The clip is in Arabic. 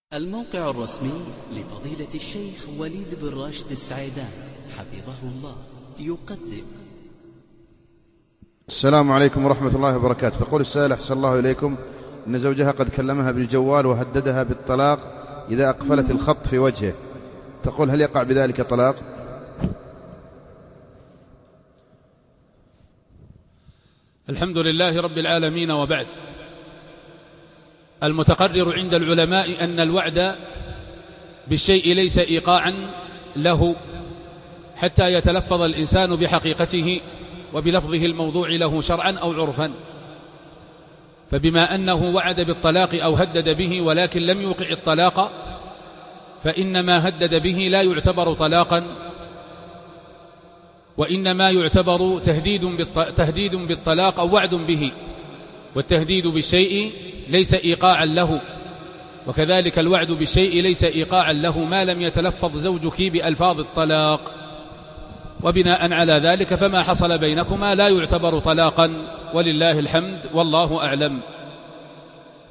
الموقع الرسمي لفضيلة الشيخ وليد بن راشد السعيدان حفظه الله يقدم. السلام عليكم ورحمة الله وبركاته. تقول السائل أحسن الله إليكم إن زوجها قد كلمها بالجوال وهددها بالطلاق إذا أقفلت الخط في وجهه. تقول هل يقع بذلك طلاق؟ الحمد لله رب العالمين، وبعد. المتقرر عند العلماء أن الوعد بالشيء ليس إيقاعا له حتى يتلفظ الإنسان بحقيقته وبلفظه الموضوع له شرعا أو عرفا. فبما أنه وعد بالطلاق أو هدد به ولكن لم يوقع الطلاق، فإن ما هدد به لا يعتبر طلاقا، وإنما يعتبر تهديد بالطلاق أو وعد به، والتهديد بالشيء ليس إيقاعا له، وكذلك الوعد بالشيء ليس إيقاعا له ما لم يتلفظ زوجك بألفاظ الطلاق. وبناء على ذلك فما حصل بينكما لا يعتبر طلاقا، ولله الحمد والله أعلم.